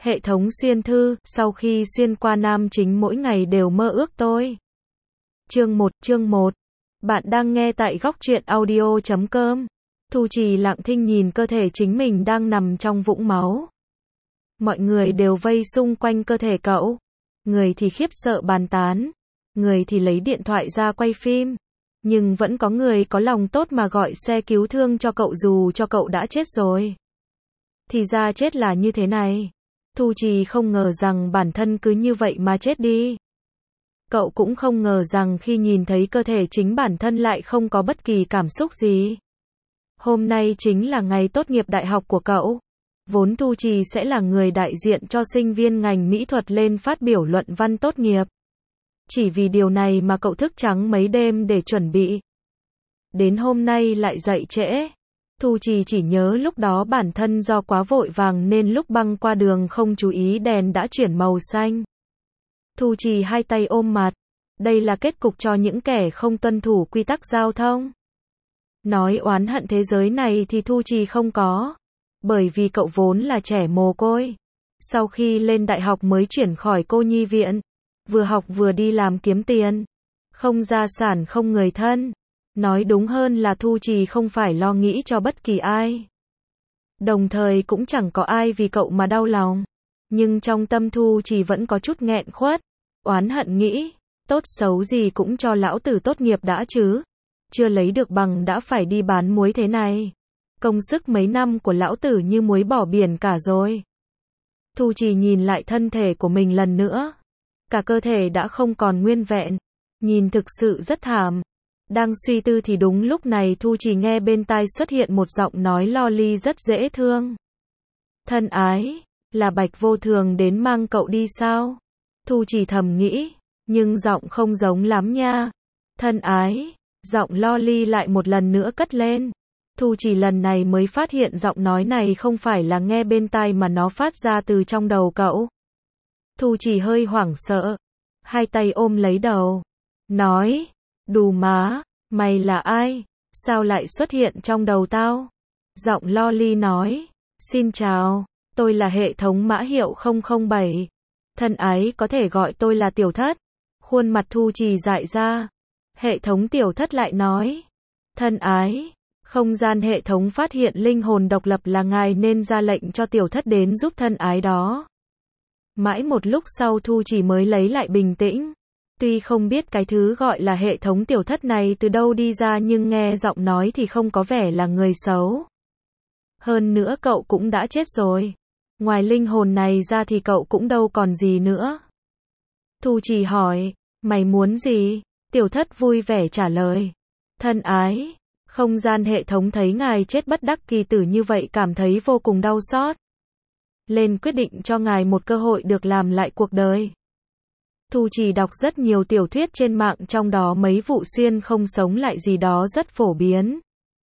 Hệ thống xuyên thư, sau khi xuyên qua nam chính mỗi ngày đều mơ ước tôi. Chương 1. Bạn đang nghe tại góc truyện audio.com. Thu Trì lặng thinh nhìn cơ thể chính mình đang nằm trong vũng máu. Mọi người đều vây xung quanh cơ thể cậu. Người thì khiếp sợ bàn tán. Người thì lấy điện thoại ra quay phim. Nhưng vẫn có người có lòng tốt mà gọi xe cứu thương cho cậu dù cho cậu đã chết rồi. Thì ra chết là như thế này. Thu Trì không ngờ rằng bản thân cứ như vậy mà chết đi. Cậu cũng không ngờ rằng khi nhìn thấy cơ thể chính bản thân lại không có bất kỳ cảm xúc gì. Hôm nay chính là ngày tốt nghiệp đại học của cậu. Vốn Thu Trì sẽ là người đại diện cho sinh viên ngành mỹ thuật lên phát biểu luận văn tốt nghiệp. Chỉ vì điều này mà cậu thức trắng mấy đêm để chuẩn bị. Đến hôm nay lại dậy trễ. Thu Trì chỉ nhớ lúc đó bản thân do quá vội vàng nên lúc băng qua đường không chú ý đèn đã chuyển màu xanh. Thu Trì hai tay ôm mặt. Đây là kết cục cho những kẻ không tuân thủ quy tắc giao thông. Nói oán hận thế giới này thì Thu Trì không có. Bởi vì cậu vốn là trẻ mồ côi. Sau khi lên đại học mới chuyển khỏi cô nhi viện. Vừa học vừa đi làm kiếm tiền. Không gia sản không người thân. Nói đúng hơn là Thu Trì không phải lo nghĩ cho bất kỳ ai. Đồng thời cũng chẳng có ai vì cậu mà đau lòng. Nhưng trong tâm Thu Trì vẫn có chút nghẹn khuất. Oán hận nghĩ, tốt xấu gì cũng cho lão tử tốt nghiệp đã chứ. Chưa lấy được bằng đã phải đi bán muối thế này. Công sức mấy năm của lão tử như muối bỏ biển cả rồi. Thu Trì nhìn lại thân thể của mình lần nữa. Cả cơ thể đã không còn nguyên vẹn. Nhìn thực sự rất thảm. Đang suy tư thì đúng lúc này Thu Trì nghe bên tai xuất hiện một giọng nói lo li rất dễ thương. Thân ái, là Bạch Vô Thường đến mang cậu đi sao? Thu Trì thầm nghĩ, nhưng giọng không giống lắm nha. Thân ái, giọng lo li lại một lần nữa cất lên. Thu Trì lần này mới phát hiện giọng nói này không phải là nghe bên tai mà nó phát ra từ trong đầu cậu. Thu Trì hơi hoảng sợ, hai tay ôm lấy đầu, nói, đù má, mày là ai? Sao lại xuất hiện trong đầu tao? Giọng lo li nói, xin chào, tôi là hệ thống mã hiệu 007. Thân ái có thể gọi tôi là Tiểu Thất. Khuôn mặt Thu Trì dại ra. Hệ thống Tiểu Thất lại nói, thân ái, không gian hệ thống phát hiện linh hồn độc lập là ngài nên ra lệnh cho Tiểu Thất đến giúp thân ái đó. Mãi một lúc sau Thu Trì mới lấy lại bình tĩnh. Tuy không biết cái thứ gọi là hệ thống Tiểu Thất này từ đâu đi ra nhưng nghe giọng nói thì không có vẻ là người xấu. Hơn nữa cậu cũng đã chết rồi. Ngoài linh hồn này ra thì cậu cũng đâu còn gì nữa. Thu Trì hỏi, mày muốn gì? Tiểu Thất vui vẻ trả lời. Thân ái, không gian hệ thống thấy ngài chết bất đắc kỳ tử như vậy cảm thấy vô cùng đau xót. Lên quyết định cho ngài một cơ hội được làm lại cuộc đời. Thu Trì đọc rất nhiều tiểu thuyết trên mạng trong đó mấy vụ xuyên không sống lại gì đó rất phổ biến.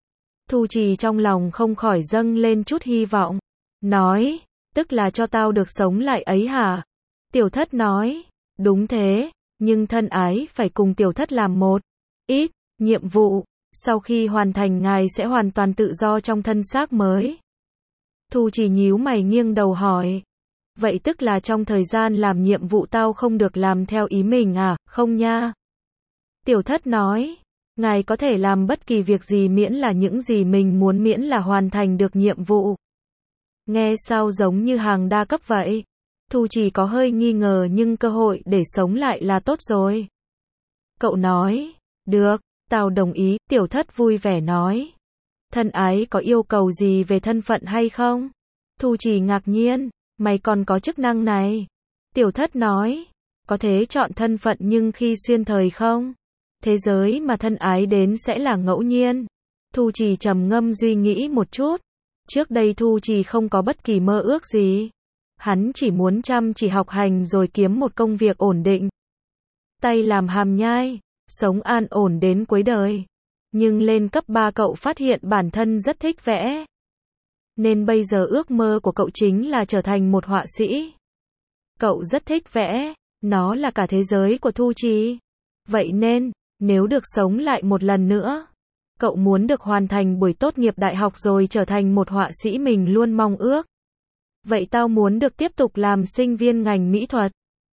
Thu Trì trong lòng không khỏi dâng lên chút hy vọng. Nói, tức là cho tao được sống lại ấy hả? Tiểu Thất nói, đúng thế, nhưng thân ái phải cùng Tiểu Thất làm một ít nhiệm vụ. Sau khi hoàn thành ngài sẽ hoàn toàn tự do trong thân xác mới. Thu Trì nhíu mày nghiêng đầu hỏi. Vậy tức là trong thời gian làm nhiệm vụ tao không được làm theo ý mình à? Không nha. Tiểu Thất nói, ngài có thể làm bất kỳ việc gì miễn là những gì mình muốn miễn là hoàn thành được nhiệm vụ. Nghe sao giống như hàng đa cấp vậy? Thu Trì có hơi nghi ngờ nhưng cơ hội để sống lại là tốt rồi. Cậu nói, được, tao đồng ý. Tiểu Thất vui vẻ nói. Thân ái có yêu cầu gì về thân phận hay không? Thu Trì ngạc nhiên, mày còn có chức năng này. Tiểu Thất nói, có thể chọn thân phận nhưng khi xuyên thời không? Thế giới mà thân ái đến sẽ là ngẫu nhiên. Thu Trì trầm ngâm suy nghĩ một chút. Trước đây Thu Trì không có bất kỳ mơ ước gì. Hắn chỉ muốn chăm chỉ học hành rồi kiếm một công việc ổn định. Tay làm hàm nhai, sống an ổn đến cuối đời. Nhưng lên cấp 3 cậu phát hiện bản thân rất thích vẽ. Nên bây giờ ước mơ của cậu chính là trở thành một họa sĩ. Cậu rất thích vẽ, nó là cả thế giới của Thu Trì. Vậy nên, nếu được sống lại một lần nữa, cậu muốn được hoàn thành buổi tốt nghiệp đại học rồi trở thành một họa sĩ mình luôn mong ước. Vậy tao muốn được tiếp tục làm sinh viên ngành mỹ thuật.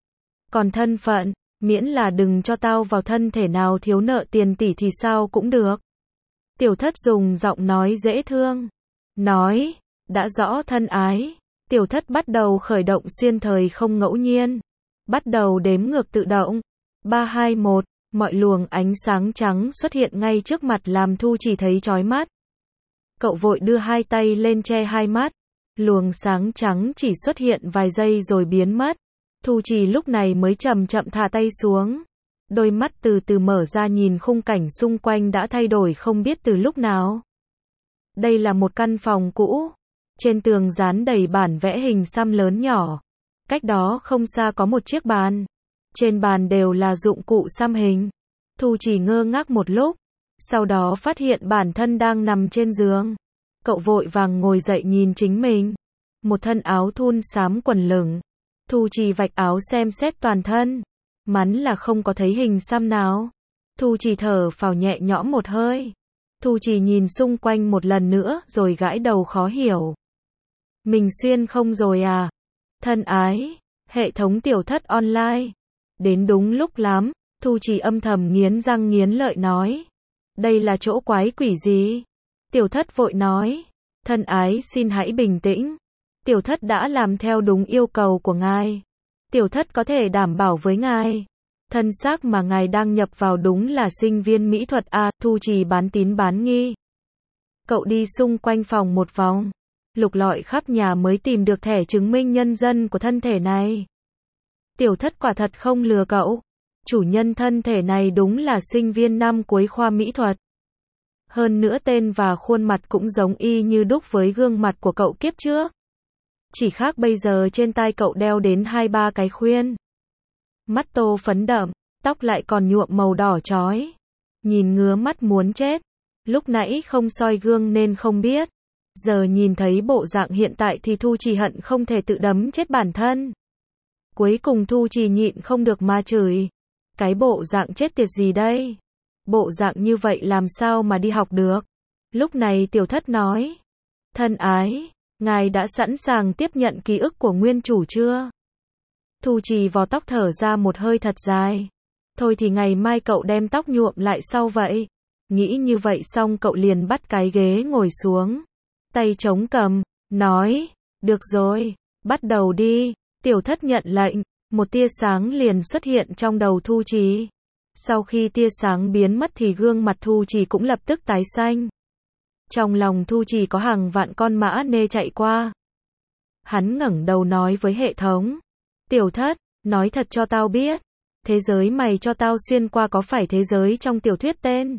Còn thân phận, miễn là đừng cho tao vào thân thể nào thiếu nợ tiền tỷ thì sao cũng được. Tiểu thất dùng giọng nói dễ thương. Nói, đã rõ thân ái. Tiểu thất bắt đầu khởi động xuyên thời không ngẫu nhiên. Bắt đầu đếm ngược tự động. 3, 2, 1, mọi luồng ánh sáng trắng xuất hiện ngay trước mặt làm Thu Chỉ thấy chói mắt. Cậu vội đưa hai tay lên che hai mắt. Luồng sáng trắng chỉ xuất hiện vài giây rồi biến mất. Thu Chỉ lúc này mới chậm chậm thả tay xuống. Đôi mắt từ từ mở ra nhìn khung cảnh xung quanh đã thay đổi không biết từ lúc nào. Đây là một căn phòng cũ. Trên tường dán đầy bản vẽ hình xăm lớn nhỏ. Cách đó không xa có một chiếc bàn. Trên bàn đều là dụng cụ xăm hình. Thu Chỉ ngơ ngác một lúc. Sau đó phát hiện bản thân đang nằm trên giường. Cậu vội vàng ngồi dậy nhìn chính mình. Một thân áo thun xám quần lửng. Thu Chỉ vạch áo xem xét toàn thân. Mắn là không có thấy hình xăm nào. Thu Chỉ thở phào nhẹ nhõm một hơi. Thu Chỉ nhìn xung quanh một lần nữa rồi gãi đầu khó hiểu. Mình xuyên không rồi à? Thân ái, hệ thống tiểu thất online. Đến đúng lúc lắm, Thu Chỉ âm thầm nghiến răng nghiến lợi nói. Đây là chỗ quái quỷ gì? Tiểu thất vội nói. Thân ái xin hãy bình tĩnh. Tiểu thất đã làm theo đúng yêu cầu của ngài. Tiểu thất có thể đảm bảo với ngài. Thân xác mà ngài đang nhập vào đúng là sinh viên mỹ thuật A. Thu Chỉ bán tín bán nghi. Cậu đi xung quanh phòng một vòng. Lục lọi khắp nhà mới tìm được thẻ chứng minh nhân dân của thân thể này. Tiểu thất quả thật không lừa cậu. Chủ nhân thân thể này đúng là sinh viên năm cuối khoa mỹ thuật. Hơn nữa tên và khuôn mặt cũng giống y như đúc với gương mặt của cậu kiếp trước. Chỉ khác bây giờ trên tai cậu đeo đến 2-3 cái khuyên. Mắt tô phấn đậm, tóc lại còn nhuộm màu đỏ chói. Nhìn ngứa mắt muốn chết. Lúc nãy không soi gương nên không biết. Giờ nhìn thấy bộ dạng hiện tại thì Thu Chỉ hận không thể tự đấm chết bản thân. Cuối cùng Thu Chỉ nhịn không được mà chửi. Cái bộ dạng chết tiệt gì đây? Bộ dạng như vậy làm sao mà đi học được? Lúc này tiểu thất nói. Thân ái, ngài đã sẵn sàng tiếp nhận ký ức của nguyên chủ chưa? Thu Chỉ vò tóc thở ra một hơi thật dài. Thôi thì ngày mai cậu đem tóc nhuộm lại sau vậy. Nghĩ như vậy xong cậu liền bắt cái ghế ngồi xuống. Tay chống cằm, nói. Được rồi, bắt đầu đi. Tiểu thất nhận lệnh. Một tia sáng liền xuất hiện trong đầu Thu Chỉ. Sau khi tia sáng biến mất thì gương mặt Thu Chỉ cũng lập tức tái xanh. Trong lòng Thu Chỉ có hàng vạn con mã nê chạy qua. Hắn ngẩng đầu nói với hệ thống. Tiểu thất, nói thật cho tao biết. Thế giới mày cho tao xuyên qua có phải thế giới trong tiểu thuyết tên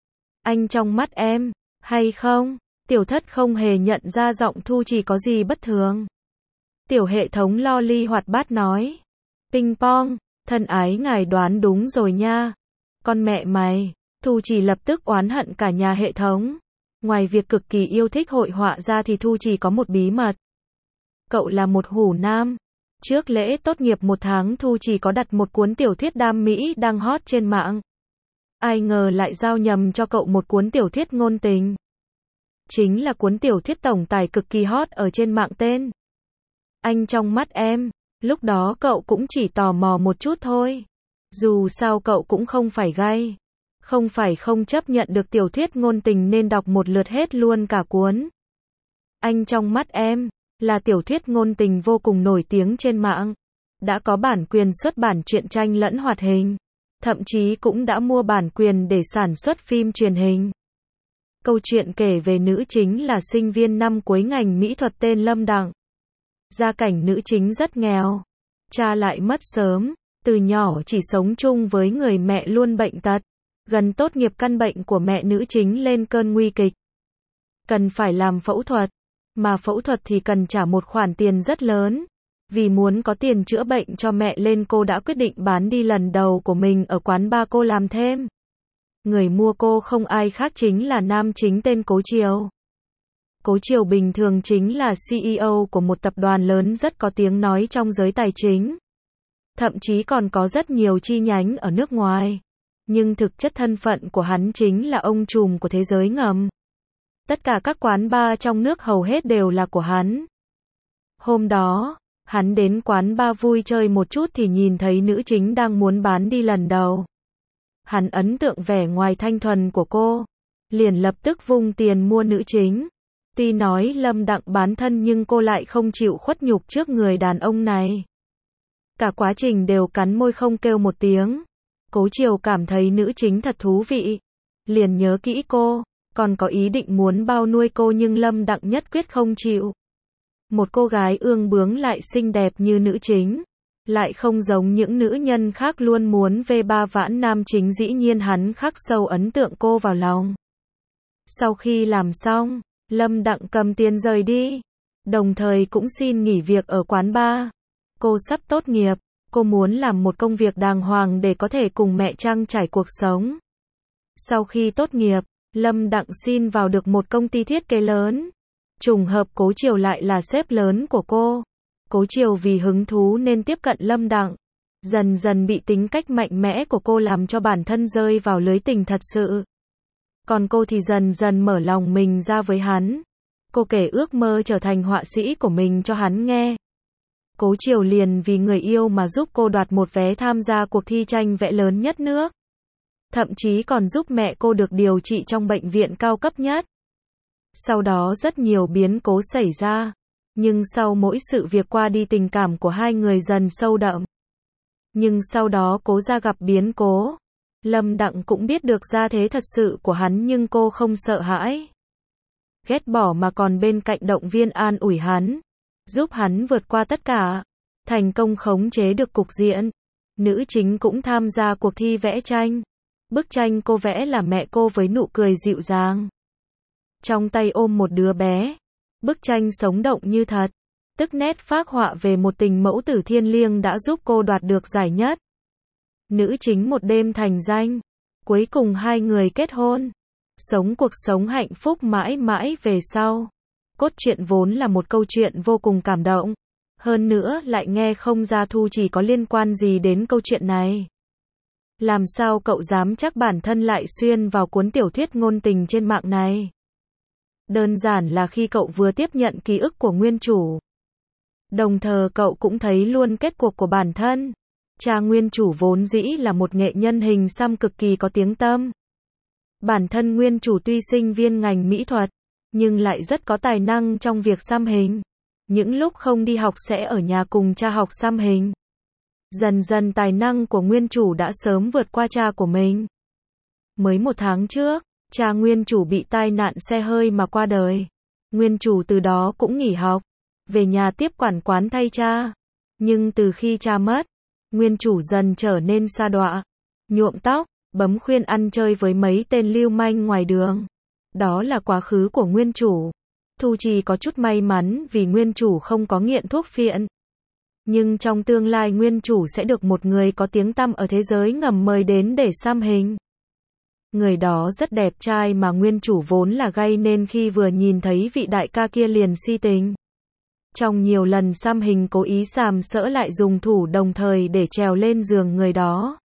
Anh trong mắt em, hay không? Tiểu thất không hề nhận ra giọng Thu Chỉ có gì bất thường. Tiểu hệ thống loli hoạt bát nói. Ping pong, thân ái ngài đoán đúng rồi nha. Con mẹ mày, Thu Chỉ lập tức oán hận cả nhà hệ thống. Ngoài việc cực kỳ yêu thích hội họa ra thì Thu Chỉ có một bí mật. Cậu là một hủ nam. Trước lễ tốt nghiệp 1 tháng Thu Chỉ có đặt một cuốn tiểu thuyết đam mỹ đang hot trên mạng. Ai ngờ lại giao nhầm cho cậu một cuốn tiểu thuyết ngôn tình. Chính là cuốn tiểu thuyết tổng tài cực kỳ hot ở trên mạng tên Anh trong mắt em. Lúc đó cậu cũng chỉ tò mò một chút thôi. Dù sao cậu cũng không phải gay. Không phải không chấp nhận được tiểu thuyết ngôn tình nên đọc một lượt hết luôn cả cuốn. Anh trong mắt em là tiểu thuyết ngôn tình vô cùng nổi tiếng trên mạng. Đã có bản quyền xuất bản truyện tranh lẫn hoạt hình. Thậm chí cũng đã mua bản quyền để sản xuất phim truyền hình. Câu chuyện kể về nữ chính là sinh viên năm cuối ngành mỹ thuật tên Lâm Đặng. Gia cảnh nữ chính rất nghèo. Cha lại mất sớm. Từ nhỏ chỉ sống chung với người mẹ luôn bệnh tật. Gần tốt nghiệp căn bệnh của mẹ nữ chính lên cơn nguy kịch. Cần phải làm phẫu thuật. Mà phẫu thuật thì cần trả một khoản tiền rất lớn. Vì muốn có tiền chữa bệnh cho mẹ nên cô đã quyết định bán đi lần đầu của mình ở quán bar cô làm thêm. Người mua cô không ai khác chính là nam chính tên Cố Triều. Cố Triều bình thường chính là CEO của một tập đoàn lớn rất có tiếng nói trong giới tài chính. Thậm chí còn có rất nhiều chi nhánh ở nước ngoài. Nhưng thực chất thân phận của hắn chính là ông trùm của thế giới ngầm. Tất cả các quán bar trong nước hầu hết đều là của hắn. Hôm đó, hắn đến quán bar vui chơi một chút thì nhìn thấy nữ chính đang muốn bán đi lần đầu. Hắn ấn tượng vẻ ngoài thanh thuần của cô, liền lập tức vung tiền mua nữ chính. Tuy nói Lâm Đặng bán thân nhưng cô lại không chịu khuất nhục trước người đàn ông này. Cả quá trình đều cắn môi không kêu một tiếng. Cố Chiều cảm thấy nữ chính thật thú vị, liền nhớ kỹ cô, còn có ý định muốn bao nuôi cô nhưng Lâm Đặng nhất quyết không chịu. Một cô gái ương bướng lại xinh đẹp như nữ chính, lại không giống những nữ nhân khác luôn muốn V3 vãn nam chính, dĩ nhiên hắn khắc sâu ấn tượng cô vào lòng. Sau khi làm xong, Lâm Đặng cầm tiền rời đi, đồng thời cũng xin nghỉ việc ở quán bar. Cô sắp tốt nghiệp, cô muốn làm một công việc đàng hoàng để có thể cùng mẹ trang trải cuộc sống. Sau khi tốt nghiệp, Lâm Đặng xin vào được một công ty thiết kế lớn. Trùng hợp Cố Chiều lại là sếp lớn của cô. Cố Chiều vì hứng thú nên tiếp cận Lâm Đặng. Dần dần bị tính cách mạnh mẽ của cô làm cho bản thân rơi vào lưới tình thật sự. Còn cô thì dần dần mở lòng mình ra với hắn. Cô kể ước mơ trở thành họa sĩ của mình cho hắn nghe. Cố Chiều liền vì người yêu mà giúp cô đoạt một vé tham gia cuộc thi tranh vẽ lớn nhất nước. Thậm chí còn giúp mẹ cô được điều trị trong bệnh viện cao cấp nhất. Sau đó rất nhiều biến cố xảy ra. Nhưng sau mỗi sự việc qua đi, tình cảm của hai người dần sâu đậm. Nhưng sau đó Cố gia gặp biến cố. Lâm Đặng cũng biết được gia thế thật sự của hắn nhưng cô không sợ hãi. Ghét bỏ mà còn bên cạnh động viên an ủi hắn. Giúp hắn vượt qua tất cả. Thành công khống chế được cục diện. Nữ chính cũng tham gia cuộc thi vẽ tranh. Bức tranh cô vẽ là mẹ cô với nụ cười dịu dàng. Trong tay ôm một đứa bé. Bức tranh sống động như thật. Tức nét phác họa về một tình mẫu tử thiêng liêng đã giúp cô đoạt được giải nhất. Nữ chính một đêm thành danh. Cuối cùng hai người kết hôn. Sống cuộc sống hạnh phúc mãi mãi về sau. Cốt truyện vốn là một câu chuyện vô cùng cảm động. Hơn nữa lại nghe không ra Thu Chỉ có liên quan gì đến câu chuyện này. Làm sao cậu dám chắc bản thân lại xuyên vào cuốn tiểu thuyết ngôn tình trên mạng này? Đơn giản là khi cậu vừa tiếp nhận ký ức của nguyên chủ. Đồng thời cậu cũng thấy luôn kết cuộc của bản thân. Cha nguyên chủ vốn dĩ là một nghệ nhân hình xăm cực kỳ có tiếng tăm. Bản thân nguyên chủ tuy sinh viên ngành mỹ thuật, nhưng lại rất có tài năng trong việc xăm hình. Những lúc không đi học sẽ ở nhà cùng cha học xăm hình. Dần dần tài năng của nguyên chủ đã sớm vượt qua cha của mình. Mới một tháng trước, cha nguyên chủ bị tai nạn xe hơi mà qua đời. Nguyên chủ từ đó cũng nghỉ học, về nhà tiếp quản quán thay cha. Nhưng từ khi cha mất, nguyên chủ dần trở nên sa đọa, nhuộm tóc, bấm khuyên ăn chơi với mấy tên lưu manh ngoài đường. Đó là quá khứ của nguyên chủ. Thu Trì có chút may mắn vì nguyên chủ không có nghiện thuốc phiện. Nhưng trong tương lai nguyên chủ sẽ được một người có tiếng tăm ở thế giới ngầm mời đến để xăm hình. Người đó rất đẹp trai mà nguyên chủ vốn là gay nên khi vừa nhìn thấy vị đại ca kia liền si tình. Trong nhiều lần xăm hình cố ý sàm sỡ lại dùng thủ đồng thời để trèo lên giường người đó.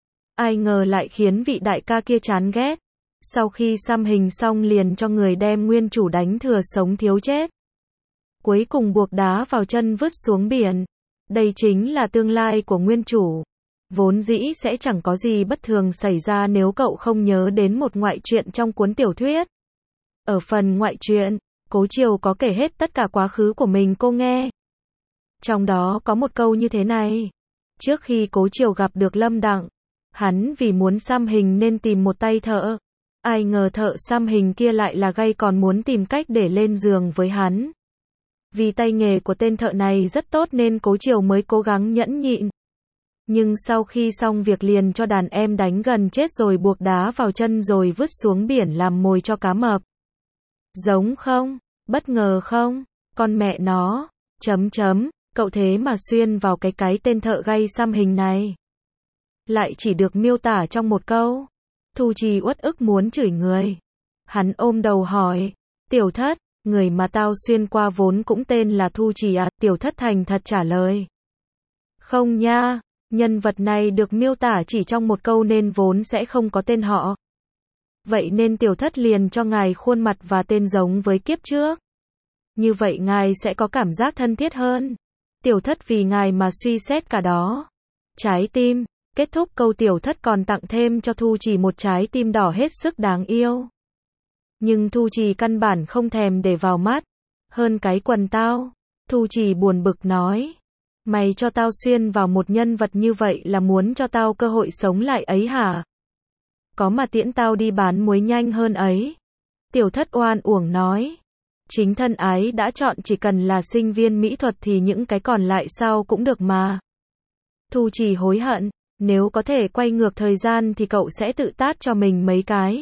Ai ngờ lại khiến vị đại ca kia chán ghét. Sau khi xăm hình xong liền cho người đem nguyên chủ đánh thừa sống thiếu chết. Cuối cùng buộc đá vào chân vứt xuống biển. Đây chính là tương lai của nguyên chủ. Vốn dĩ sẽ chẳng có gì bất thường xảy ra nếu cậu không nhớ đến một ngoại truyện trong cuốn tiểu thuyết. Ở phần ngoại truyện, Cố Chiều có kể hết tất cả quá khứ của mình cô nghe. Trong đó có một câu như thế này. Trước khi Cố Chiều gặp được Lâm Đặng, hắn vì muốn xăm hình nên tìm một tay thợ. Ai ngờ thợ xăm hình kia lại là gay còn muốn tìm cách để lên giường với hắn. Vì tay nghề của tên thợ này rất tốt nên Cố Chiều mới cố gắng nhẫn nhịn. Nhưng sau khi xong việc liền cho đàn em đánh gần chết rồi buộc đá vào chân rồi vứt xuống biển làm mồi cho cá mập. Giống không? Bất ngờ không? Con mẹ nó. Cậu thế mà xuyên vào cái tên thợ gay xăm hình này. Lại chỉ được miêu tả trong một câu. Thu Trì uất ức muốn chửi người. Hắn ôm đầu hỏi. Tiểu Thất, người mà tao xuyên qua vốn cũng tên là Thu Trì à? Tiểu Thất thành thật trả lời. Không nha, nhân vật này được miêu tả chỉ trong một câu nên vốn sẽ không có tên họ. Vậy nên Tiểu Thất liền cho ngài khuôn mặt và tên giống với kiếp trước. Như vậy ngài sẽ có cảm giác thân thiết hơn. Tiểu thất vì ngài mà suy xét cả đó. Trái tim. Kết thúc câu tiểu thất còn tặng thêm cho Thu Trì một trái tim đỏ hết sức đáng yêu. Nhưng Thu Trì căn bản không thèm để vào mắt. Hơn cái quần tao. Thu Trì buồn bực nói. Mày cho tao xuyên vào một nhân vật như vậy là muốn cho tao cơ hội sống lại ấy hả? Có mà tiễn tao đi bán muối nhanh hơn ấy. Tiểu thất oan uổng nói. Chính thân ái đã chọn chỉ cần là sinh viên mỹ thuật thì những cái còn lại sao cũng được mà. Thu Trì hối hận. Nếu có thể quay ngược thời gian thì cậu sẽ tự tát cho mình mấy cái.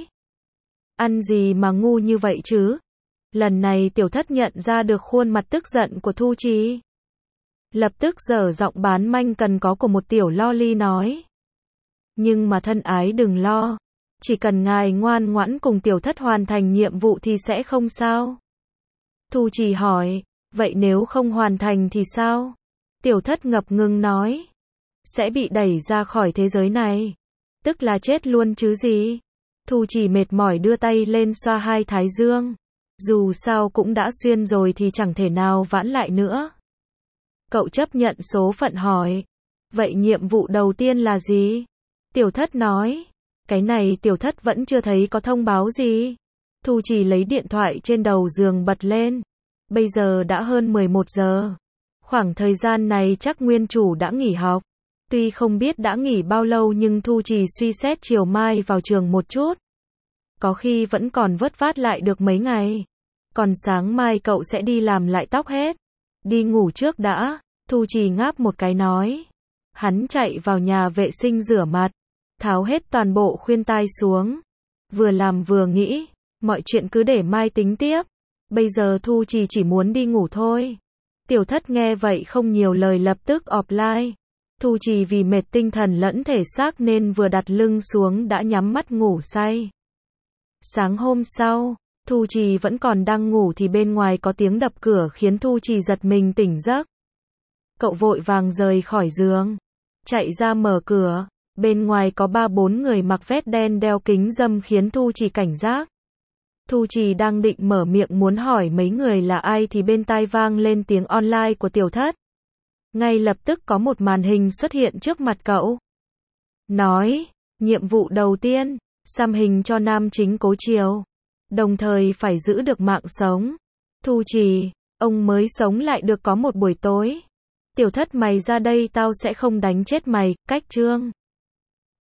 Ăn gì mà ngu như vậy chứ? Lần này tiểu thất nhận ra được khuôn mặt tức giận của Thu Trì. Lập tức dở giọng bán manh cần có của một tiểu loli nói. Nhưng mà thân ái đừng lo. Chỉ cần ngài ngoan ngoãn cùng tiểu thất hoàn thành nhiệm vụ thì sẽ không sao. Thu Trì hỏi, vậy nếu không hoàn thành thì sao? Tiểu thất ngập ngừng nói. Sẽ bị đẩy ra khỏi thế giới này. Tức là chết luôn chứ gì. Thu Trì mệt mỏi đưa tay lên xoa hai thái dương. Dù sao cũng đã xuyên rồi thì chẳng thể nào vãn lại nữa. Cậu chấp nhận số phận hỏi. Vậy nhiệm vụ đầu tiên là gì? Tiểu thất nói. Cái này tiểu thất vẫn chưa thấy có thông báo gì. Thu Trì lấy điện thoại trên đầu giường bật lên. Bây giờ đã hơn 11 giờ. Khoảng thời gian này chắc nguyên chủ đã nghỉ học. Tuy không biết đã nghỉ bao lâu nhưng Thu Trì suy xét chiều mai vào trường một chút. Có khi vẫn còn vớt vát lại được mấy ngày. Còn sáng mai cậu sẽ đi làm lại tóc hết. Đi ngủ trước đã. Thu Trì ngáp một cái nói. Hắn chạy vào nhà vệ sinh rửa mặt. Tháo hết toàn bộ khuyên tai xuống. Vừa làm vừa nghĩ. Mọi chuyện cứ để mai tính tiếp. Bây giờ Thu Trì chỉ muốn đi ngủ thôi. Tiểu thất nghe vậy không nhiều lời lập tức offline. Thu Trì vì mệt tinh thần lẫn thể xác nên vừa đặt lưng xuống đã nhắm mắt ngủ say. Sáng hôm sau, Thu Trì vẫn còn đang ngủ thì bên ngoài có tiếng đập cửa khiến Thu Trì giật mình tỉnh giấc. Cậu vội vàng rời khỏi giường, chạy ra mở cửa, bên ngoài có 3-4 người mặc vest đen đeo kính râm khiến Thu Trì cảnh giác. Thu Trì đang định mở miệng muốn hỏi mấy người là ai thì bên tai vang lên tiếng online của tiểu thất. Ngay lập tức có một màn hình xuất hiện trước mặt cậu. Nói, nhiệm vụ đầu tiên, xăm hình cho nam chính Cố Triều. Đồng thời phải giữ được mạng sống. Thu Trì, ông mới sống lại được có một buổi tối. Tiểu thất mày ra đây tao sẽ không đánh chết mày, cách chương.